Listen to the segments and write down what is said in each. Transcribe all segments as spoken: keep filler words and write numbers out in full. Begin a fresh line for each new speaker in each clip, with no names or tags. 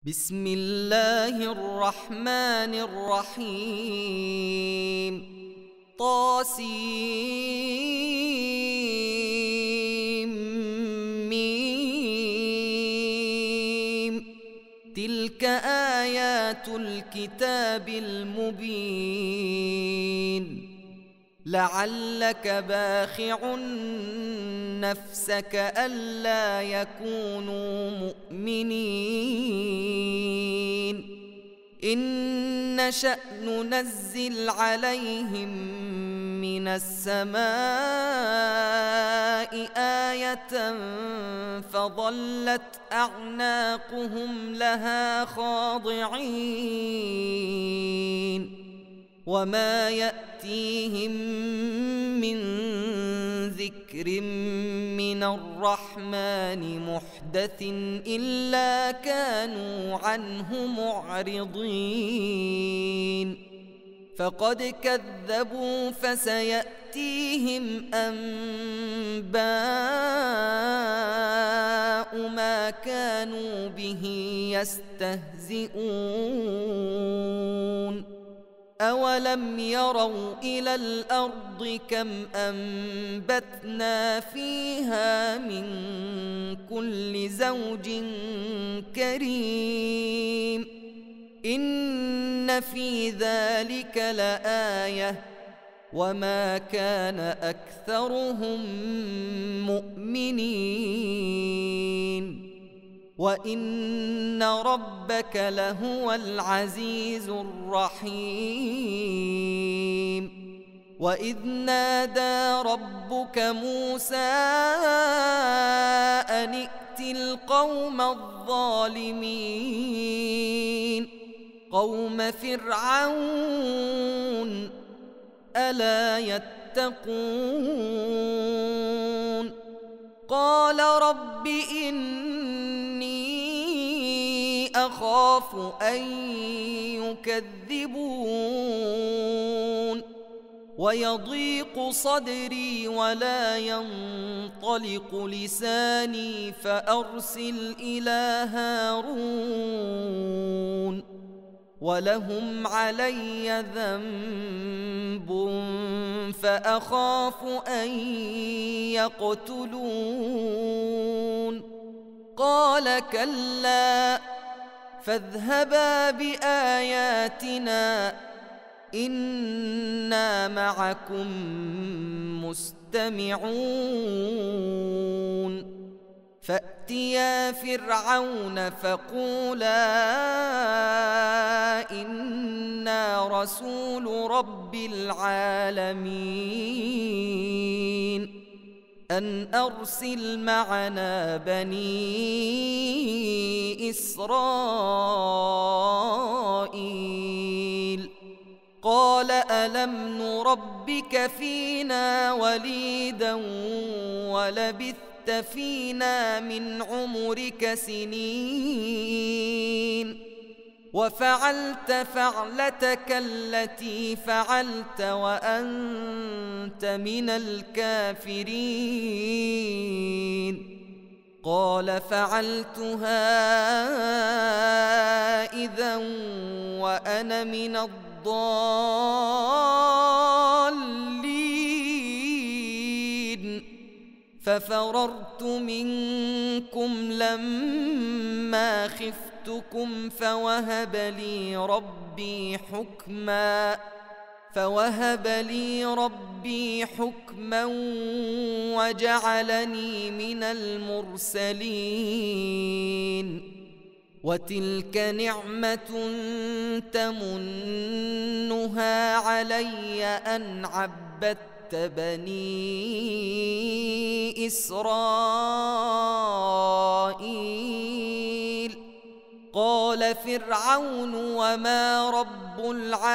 بسم الله الرحمن الرحيم طاسيم ميم تلك آيات الكتاب المبين لعلك باخع نفسك ألا يكونوا مؤمنين إن نشأ ننزل عليهم من السماء آية فظلت أعناقهم لها خاضعين وما يأتيهم من ذكر من الرحمن محدث إلا كانوا عنه معرضين فقد كذبوا فسيأتيهم أنباء ما كانوا به يستهزئون أولم يروا إلى الأرض كم أنبتنا فيها من كل زوج كريم إن في ذلك لآية وما كان أكثرهم مؤمنين وإن ربك لهو العزيز الرحيم وإذ نادى ربك موسى أن ائت القوم الظالمين قوم فرعون ألا يتقون قال رب إني أخاف أن يكذبون ويضيق صدري ولا ينطلق لساني فأرسل إلى هارون ولهم علي ذنب فأخاف أن يقتلون قال كلا فاذهبا بآياتنا إنا معكم مستمعون فأتيا فرعون فقولا إنا رسول رب العالمين أن أرسل معنا بني إسرائيل قال ألم نربك فينا وليدا ولبثت فينا من عمرك سنين وفعلت فعلتك التي فعلت وأنت من الكافرين قال فعلتها إذا وأنا من الضالين ففررت منكم لما خفتكم فوهب لي ربي حكما فوهب لي ربي حكما وجعلني من المرسلين وتلك نعمة تمنها علي أن عبدت بني إسرائيل قال فرعون وما رب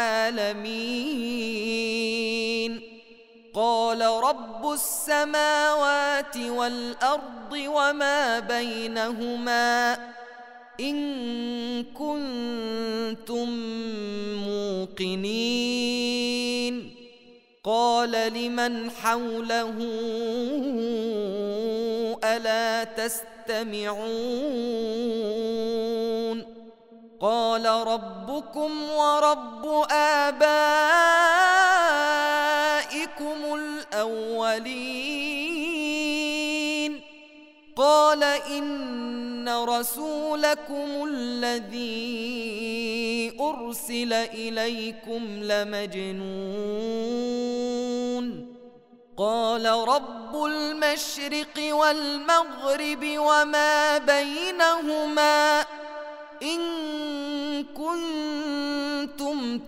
العالمين قال رب السماوات والأرض وما بينهما إن كنتم موقنين قال لمن حوله ألا تستمعون قال ربكم ورب آبائكم الأولين قال إن رسولكم الذي أرسل إليكم لمجنون قال رب المشرق والمغرب وما بينهما إن كنتم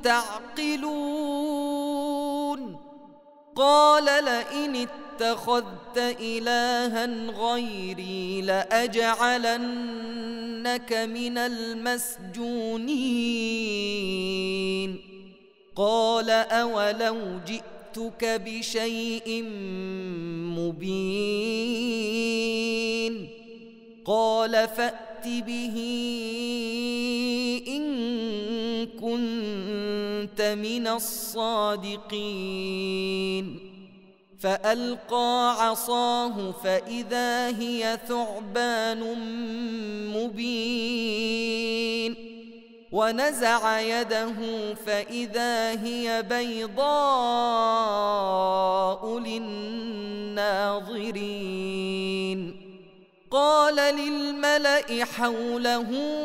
تعقلون قال لئن اتخذت إلها غيري لأجعلنك من المسجونين قال أولو جئتك بشيء مبين قال فأت به إن كنت من الصادقين فألقى عصاه فإذا هي ثعبان مبين ونزع يده فإذا هي بيضاء للناظرين قال للملأ حوله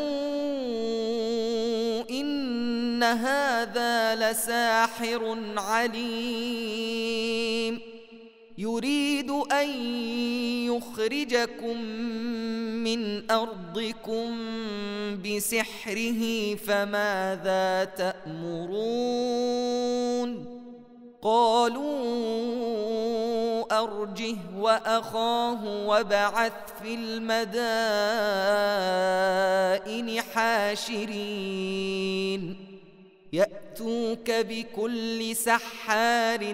إن هذا لساحر عليم يريد أن يخرجكم من أرضكم بسحره فماذا تأمرون قالوا أرجه وأخاه وابعث في المدائن حاشرين يأتوك بكل سحار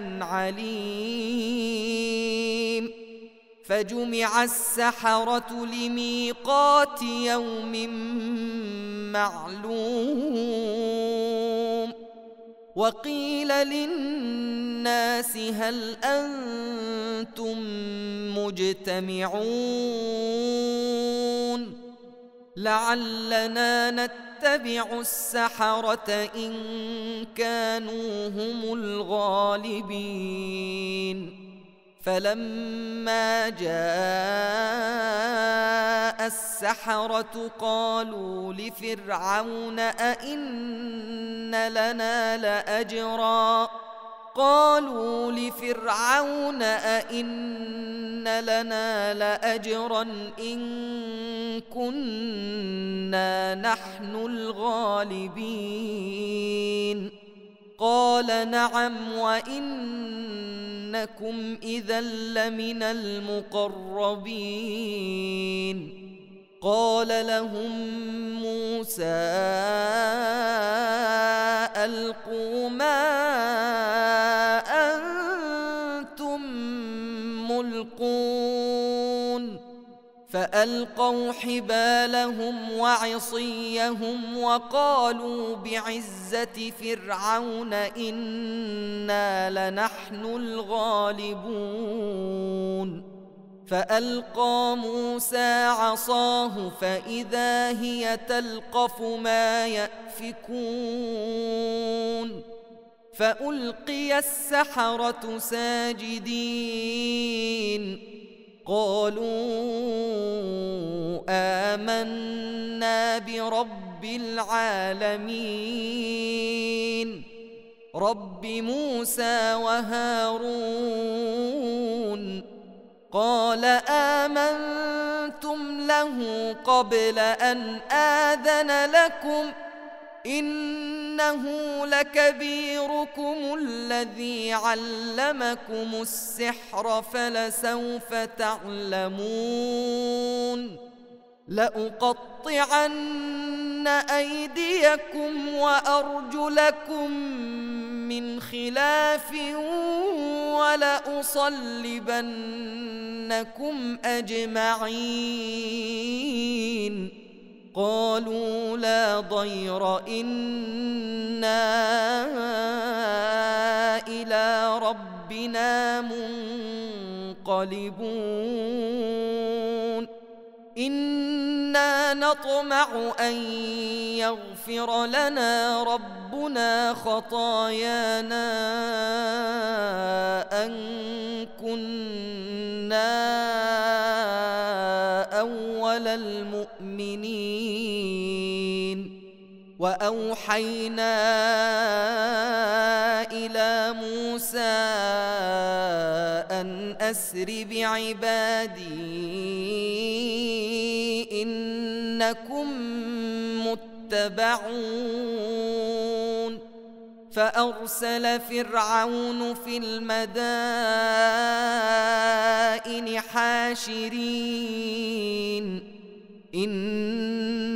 عليم فجمع السحرة لميقات يوم معلوم وقيل للناس هل أنتم مجتمعون لعلنا نتبع السحرة إن كانوا هم الغالبين فلما جاء السحرة قالوا لفرعون أئن لنا لأجرا قالوا لفرعون أئن لنا لأجرا إن كنا نحن الغالبين قال نعم وإنكم إذا لمن المقربين قال لهم موسى ألقوا ما أنتم ملقون فألقوا حبالهم وعصيهم وقالوا بعزة فرعون إنا لنحن الغالبون فألقى موسى عصاه فإذا هي تلقف ما يأفكون فألقي السحرة ساجدين قالوا آمنا برب العالمين رب موسى وهارون قال آمنتم له قبل أن آذن لكم إنه لكبيركم الذي علمكم السحر فلسوف تعلمون لأقطعن أيديكم وأرجلكم من خلاف ولأصلبنكم أجمعين قالوا لا ضير إنا إلى ربنا منقلبون إن إنا نطمع أن يغفر لنا ربنا خطايانا أن كنا أول المؤمنين. وأوحينا إلى موسى أن أسر بعبادي إنكم متبعون. فأرسل فرعون في المدائن حاشرين إن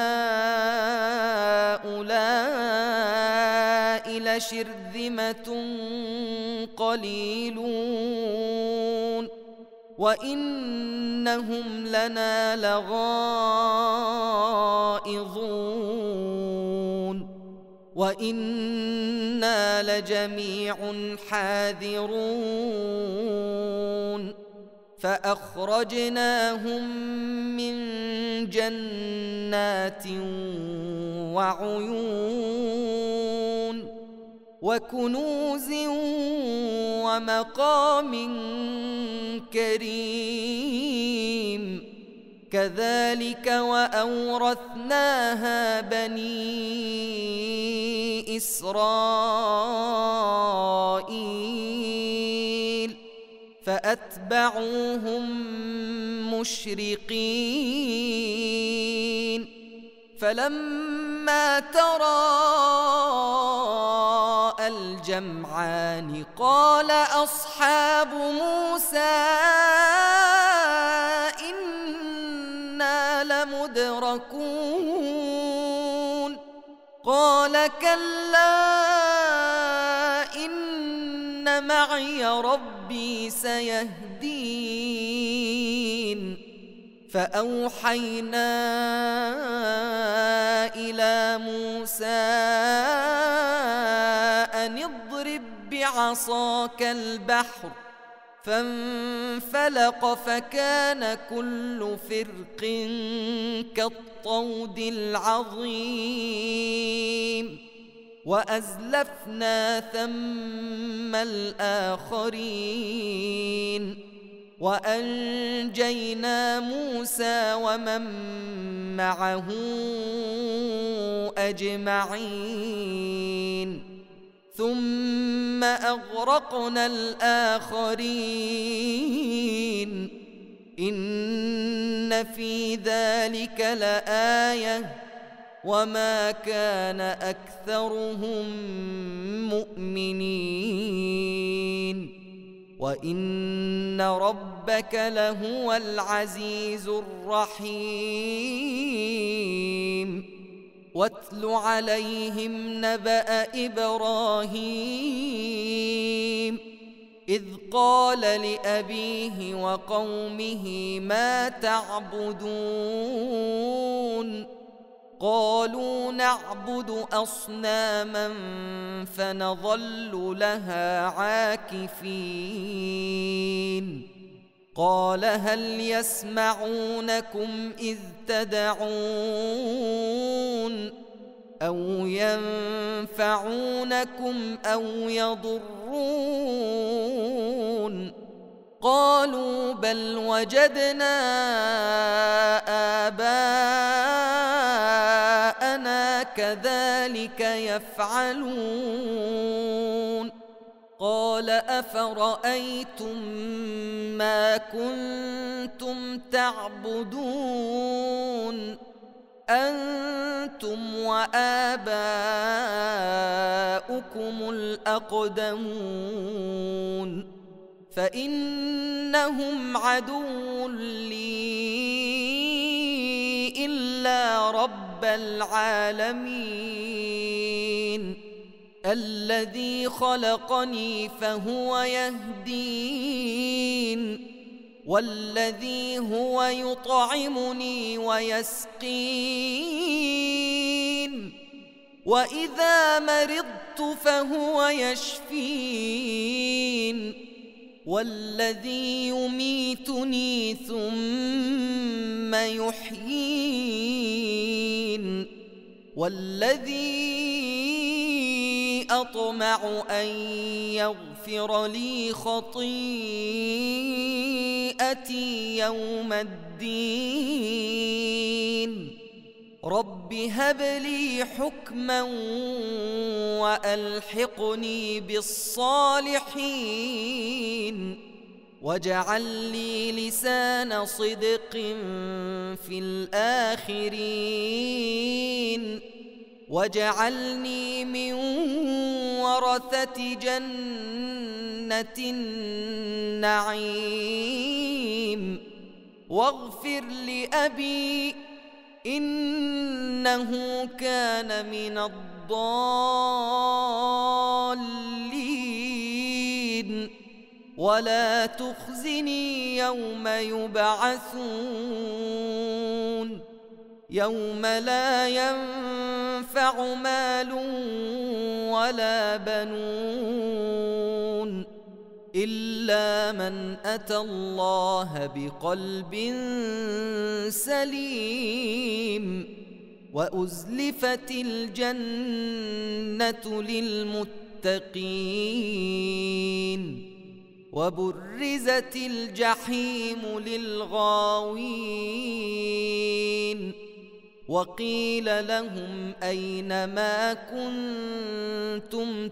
هؤلاء لشرذمة قليلون وإنهم لنا لغائظون وإنا لجميع حاذرون. فأخرجناهم من جنات وعيون وكنوز ومقام كريم كذلك وأورثناها بني إسرائيل فأتبعوهم مشرقين. فلما تراءى الجمعان قال أصحاب موسى إنا لمدركون قال كلا إن معي ربي سيهدين. فأوحينا إلى موسى أن اضرب بعصاك البحر فانفلق فكان كل فرق كالطود العظيم. وأزلفنا ثم الآخرين وأنجينا موسى ومن معه أجمعين ثم أغرقنا الآخرين إن في ذلك لآية وما كان أكثرهم مؤمنين وإن ربك لهو العزيز الرحيم. واتل عليهم نبأ إبراهيم إذ قال لأبيه وقومه ما تعبدون قالوا نعبد أصناما فنظل لها عاكفين قال هل يسمعونكم إذ تدعون أو ينفعونكم أو يضرون قالوا بل وجدنا آباءنا كذلك يفعلون قال أفرأيتم ما كنتم تعبدون أنتم وآباؤكم الأقدمون فإنهم عدو لي إلا رب العالمين الذي خلقني فهو يهدين والذي هو يطعمني ويسقين وإذا مرضت فهو يشفين والذي يميتني ثم يحيين والذي أطمع أن يغفر لي خطيئتي يوم الدين رب هب لي حكما وألحقني بالصالحين واجعل لي لسان صدق في الآخرين واجعلني من ورثة جنة النعيم واغفر لأبي إنه كان من الضالين ولا تخزني يوم يبعثون يوم لا ينفع مال ولا بنون إلا من أتى الله بقلب سليم وأزلفت الجنة للمتقين وبرزت الجحيم للغاوين وقيل لهم أين ما كنتم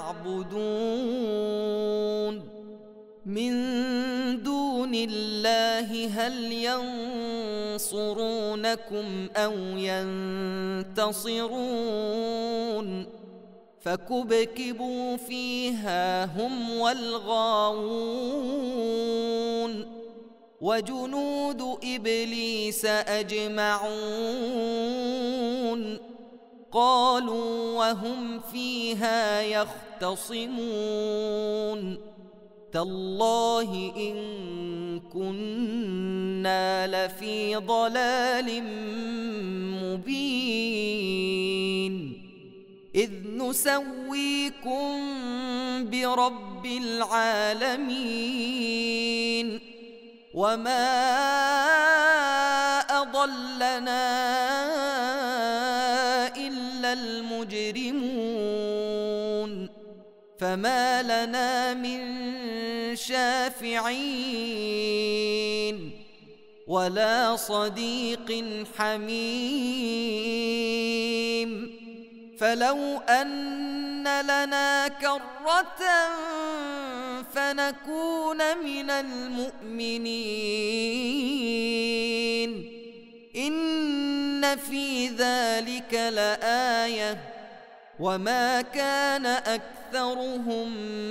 تعبدون من دون الله هل ينصرونكم أو ينتصرون فكبكبوا فيها هم والغاوون وجنود إبليس أجمعون قالوا وهم فيها يختصمون تالله إن كنا لفي ضلال مبين إذ نسويكم برب العالمين وما أضلنا إلا المجرمون فما لنا من شافعين ولا صديق حميم فلو أن لنا كرة فنكون من المؤمنين إن في ذلك لآية وما كان أكثرهم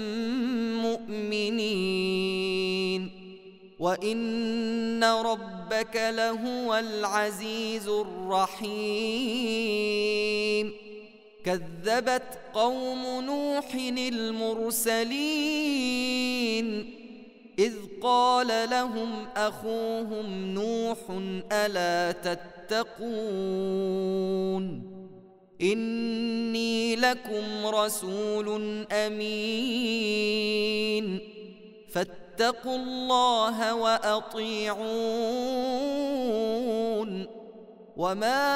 مؤمنين وإن ربك لهو العزيز الرحيم كذبت قوم نوح المرسلين إذ قال لهم أخوهم نوح ألا تتقون إني لكم رسول أمين فاتقوا الله وأطيعون وما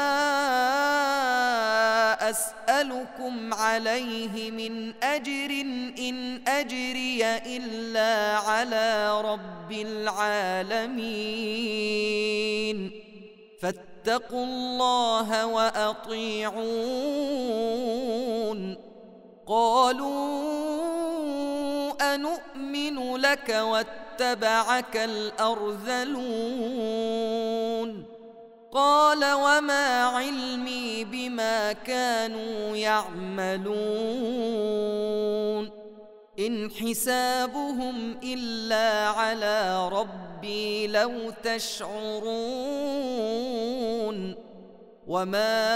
أسألكم عليه من أجر إن أجري إلا على رب العالمين فاتقوا الله وأطيعون قالوا أنؤمن لك واتبعك الأرذلون قال وما علمي بما كانوا يعملون إن حسابهم إلا على ربي لو تشعرون وما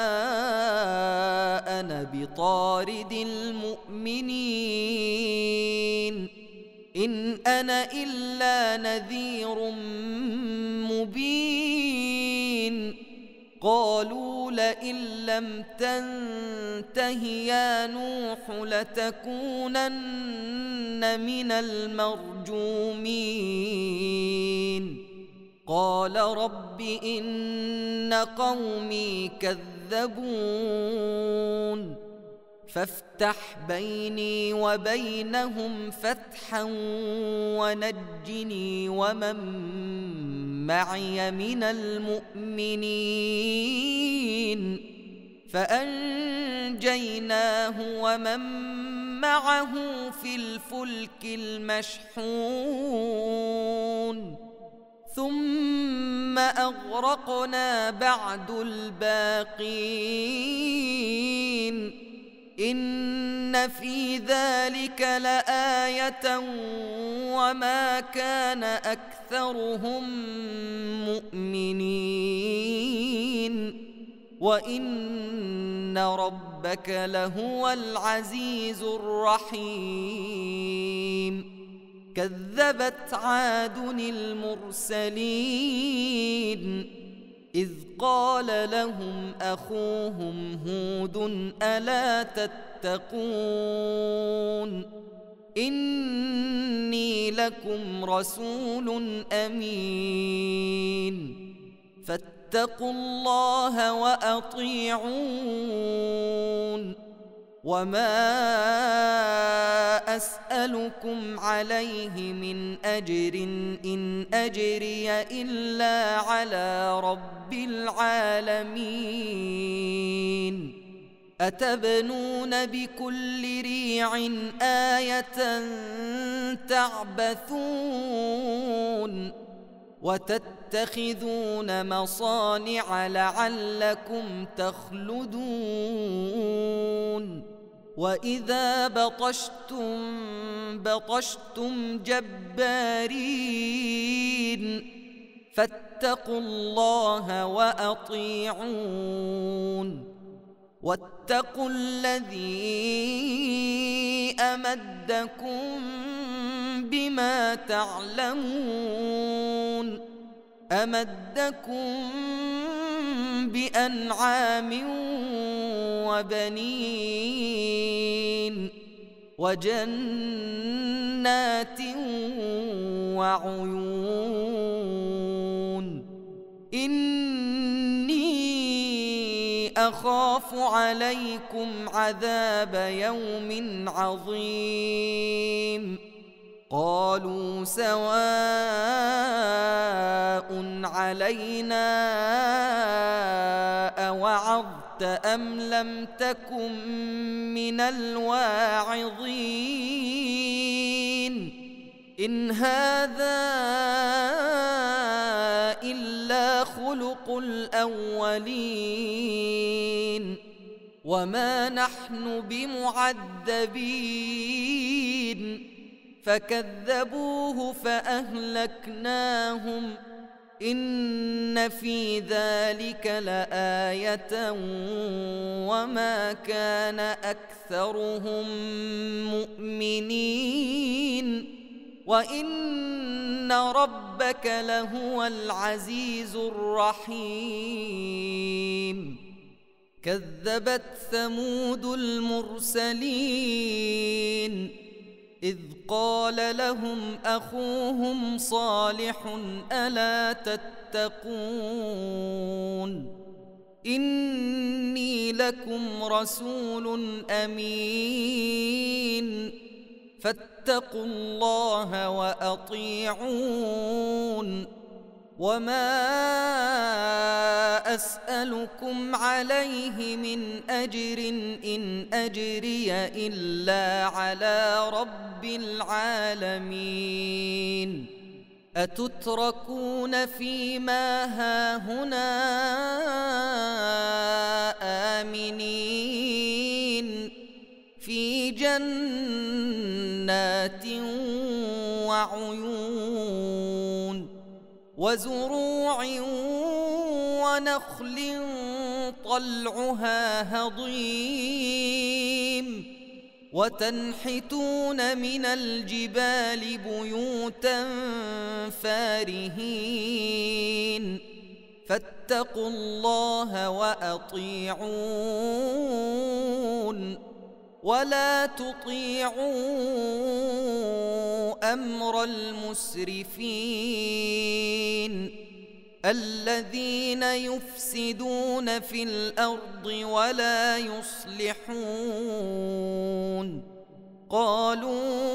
أنا بطارد المؤمنين إن أنا إلا نذير مبين قالوا لئن لم تنته يا نوح لتكونن من المرجومين قال رب إن قومي كذبون فافتح بيني وبينهم فتحا ونجني ومن معي من المؤمنين فأنجيناه ومن معه في الفلك المشحون ثم أغرقنا بعد الباقين إن في ذلك لآية وما كان أكثرهم مؤمنين وإن ربك لهو العزيز الرحيم كذبت عاد المرسلين إذ قال لهم أخوهم هود ألا تتقون إني لكم رسول أمين فاتقوا الله وأطيعون وما أسألكم عليه من أجر إن أجري إلا على رب العالمين أتبنون بكل ريع آية تعبثون وتتخذون مصانع لعلكم تخلدون وإذا بطشتم بطشتم جبارين فاتقوا الله وأطيعون واتقوا الذي أمدكم بما تعلمون أمدكم بأنعام وبنين وجنات وعيون إني أخاف عليكم عذاب يوم عظيم قالوا سواء علينا أوعظت أم لم تكن من الواعظين إن هذا إلا خلق الأولين وما نحن بمعذبين فكذبوه فأهلكناهم إن في ذلك لآية وما كان أكثرهم مؤمنين وإن ربك لهو العزيز الرحيم كذبت ثمود المرسلين إذ قال لهم أخوهم صالح ألا تتقون إني لكم رسول أمين فاتقوا الله وأطيعون وما أسألكم عليه من أجر إن أجري إلا على رب العالمين أتتركون فيما هاهنا آمنين في جنات وعيون وزروع ونخل طلعها هضيم وتنحتون من الجبال بيوتا فارهين فاتقوا الله وأطيعون ولا تطيعوا أمر المسرفين الذين يفسدون في الأرض ولا يصلحون. قالوا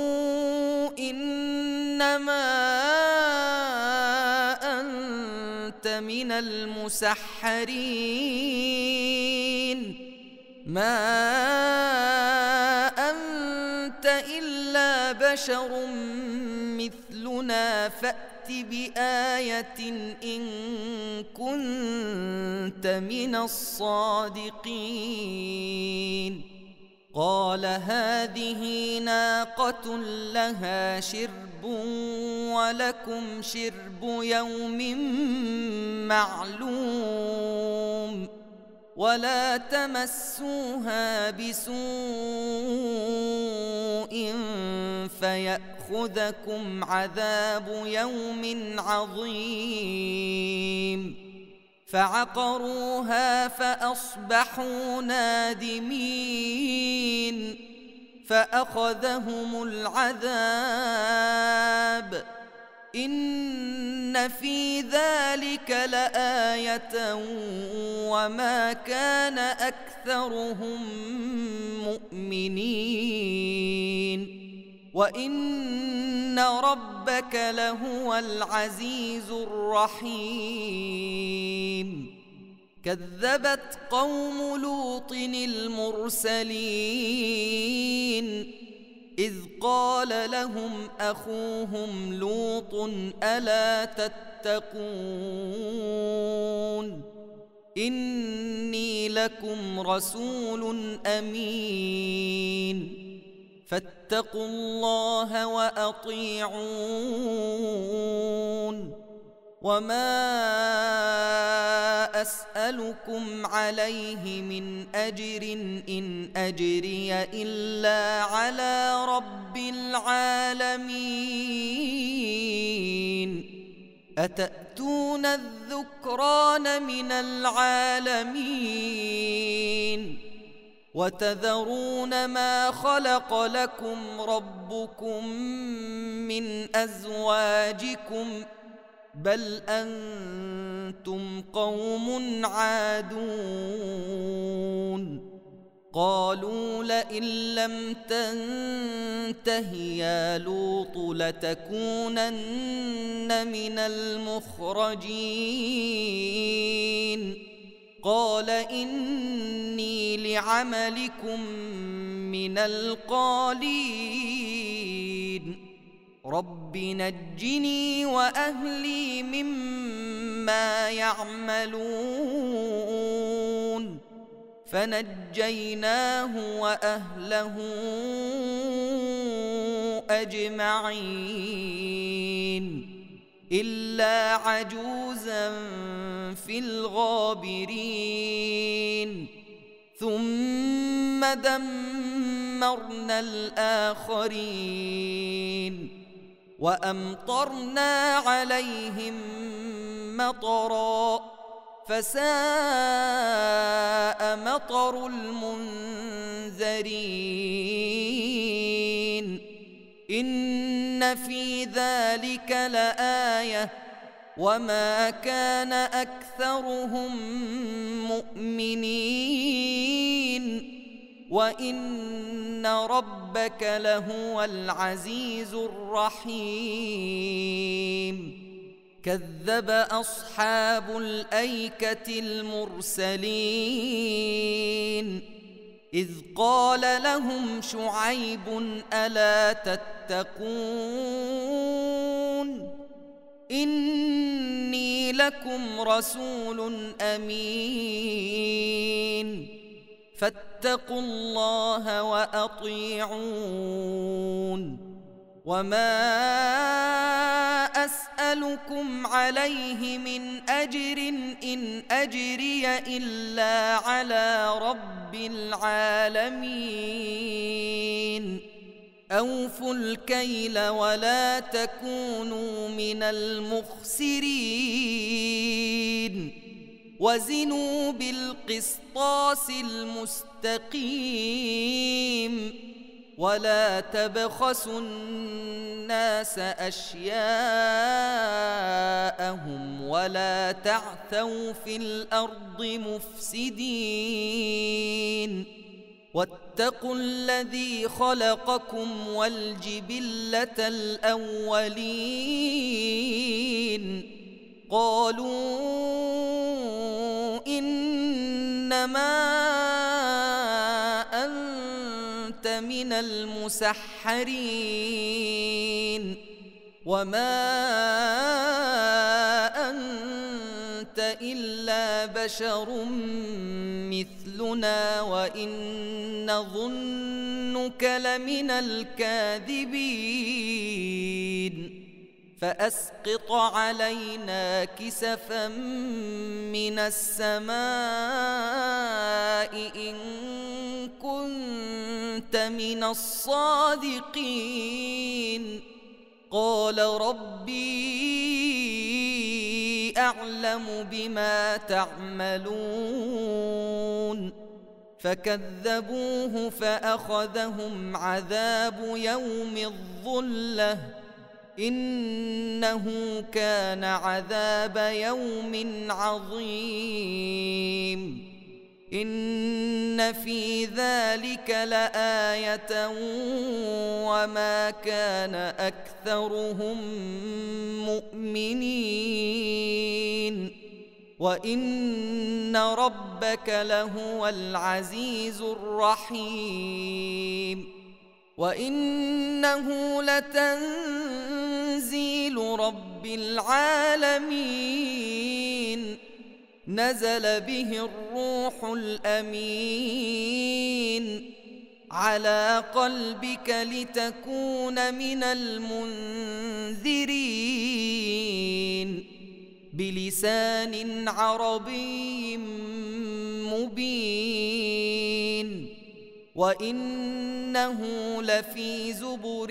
إنما أنت من المسحرين ما أنت إلا بشر مثلنا فأت بآية إن كنت من الصادقين. قال هذه ناقة لها شرب ولكم شرب يوم معلوم ولا تمسوها بسوء فيأخذكم عذاب يوم عظيم. فعقروها فأصبحوا نادمين فأخذهم العذاب إن في ذلك لآية وما كان أكثرهم مؤمنين وإن ربك لهو العزيز الرحيم. كذبت قوم لوط المرسلين إذ قال لهم أخوهم لوط ألا تتقون إني لكم رسول أمين فاتقوا الله وأطيعون وما أسألكم عليه من أجر إن أجري إلا على رب العالمين. أتأتون الذكران من العالمين وتذرون ما خلق لكم ربكم من أزواجكم بل أنتم قوم عادون. قالوا لئن لم تنته يا لوط لتكونن من المخرجين. قال إني لعملكم من القالين رب نجني وأهلي مما يعملون. فنجيناه وأهله أجمعين إلا عجوزا في الغابرين ثم دمرنا الآخرين وأمطرنا عليهم مطرا فساء مطر المنذرين. إن في ذلك لآية وما كان أكثرهم مؤمنين وإن ربك لهو العزيز الرحيم. كذب أصحاب الأيكة المرسلين إذ قال لهم شعيب ألا تتقون إني لكم رسول أمين فاتقوا الله وأطيعون وما أسألكم عليه من أجر إن أجري إلا على رب العالمين. أوفوا الكيل ولا تكونوا من المخسرين وزنوا بالقسطاس المستقيم ولا تبخسوا الناس أشياءهم ولا تعثوا في الأرض مفسدين واتقوا الذي خلقكم والجبلة الأولين قالوا إنما أنت من المسحرين وما أنت إلا بشر مثلنا وإن نظنك لمن الكاذبين فأسقط علينا كسفا من السماء إن كنت من الصادقين قال ربي أعلم بما تعملون فكذبوه فأخذهم عذاب يوم الظلة إنه كان عذاب يوم عظيم إن في ذلك لآية وما كان أكثرهم مؤمنين وإن ربك لهو العزيز الرحيم وإنه لتنزيل رب العالمين نزل به الروح الأمين على قلبك لتكون من المنذرين بلسان عربي مبين وإنه لفي زبر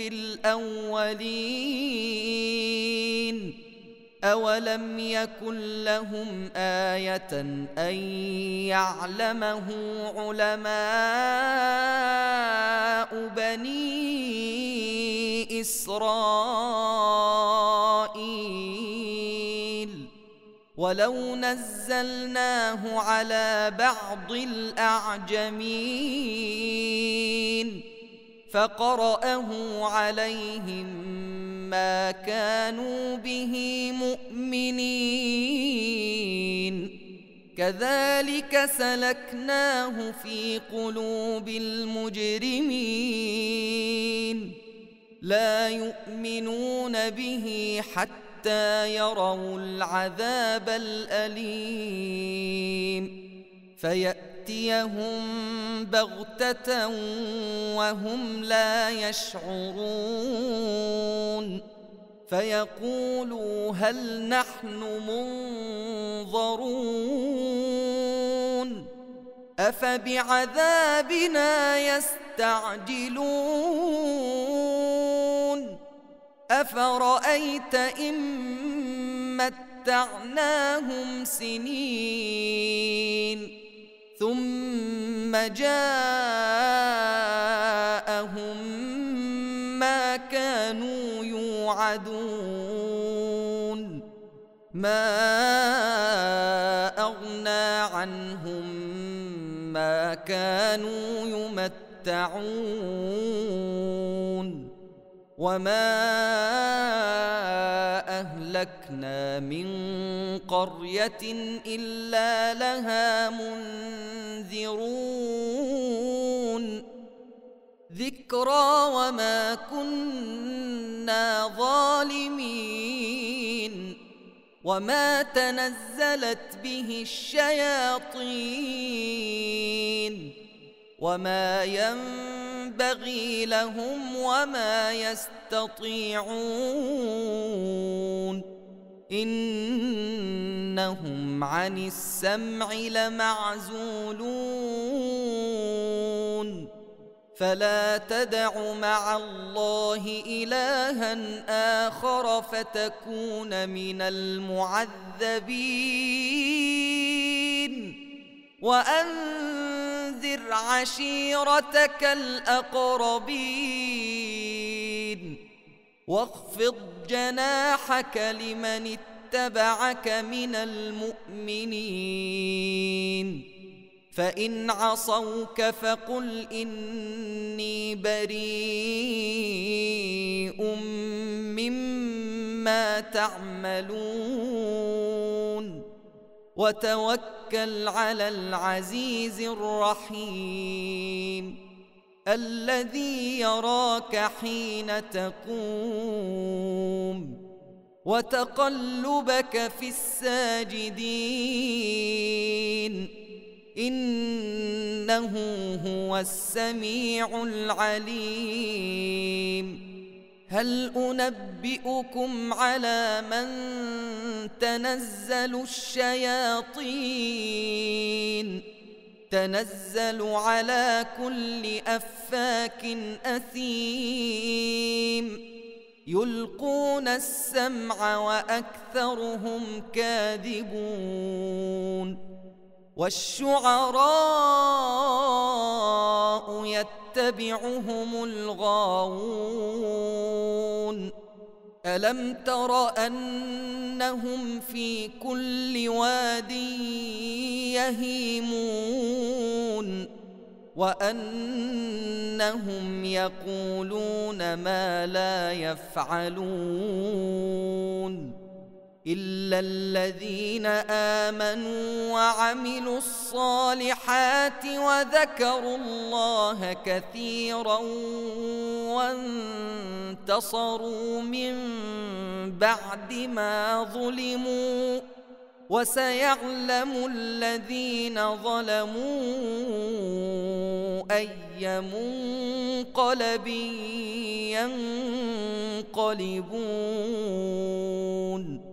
الأولين أولم يكن لهم آية أن يعلمه علماء بني إسرائيل ولو نزلناه على بعض الأعجمين فقرأه عليهم ما كانوا به مؤمنين كذلك سلكناه في قلوب المجرمين لا يؤمنون به حتى يروا العذاب الأليم فيأتيهم بغتة وهم لا يشعرون فيقولوا هل نحن منظرون أفبعذابنا يستعجلون أفرأيت إن متعناهم سنين ثم جاءهم ما كانوا يوعدون ما أغنى عنهم ما كانوا يمتعون وما أهلكنا من قرية إلا لها منذرون ذكرى وما كنا ظالمين وما تنزلت به الشياطين وما ينبغي لهم وما يستطيعون إنهم عن السمع لمعزولون فلا تدع مع الله إلها آخر فتكون من المعذبين وأنذر عشيرتك الأقربين واخفض جناحك لمن اتبعك من المؤمنين فإن عصوك فقل إني بريء مما تعملون وتوكل على العزيز الرحيم الذي يراك حين تقوم وتقلبك في الساجدين إنه هو السميع العليم هل أنبئكم على من تنزل الشياطين تنزل على كل أفاك أثيم يلقون السمع وأكثرهم كاذبون والشعراء يتبعهم الغاوون ألم تر أنهم في كل واد يهيمون وأنهم يقولون ما لا يفعلون إلا الذين آمنوا وعملوا الصالحات وذكروا الله كثيرا وانتصروا من بعد ما ظلموا وسيعلم الذين ظلموا أي منقلب ينقلبون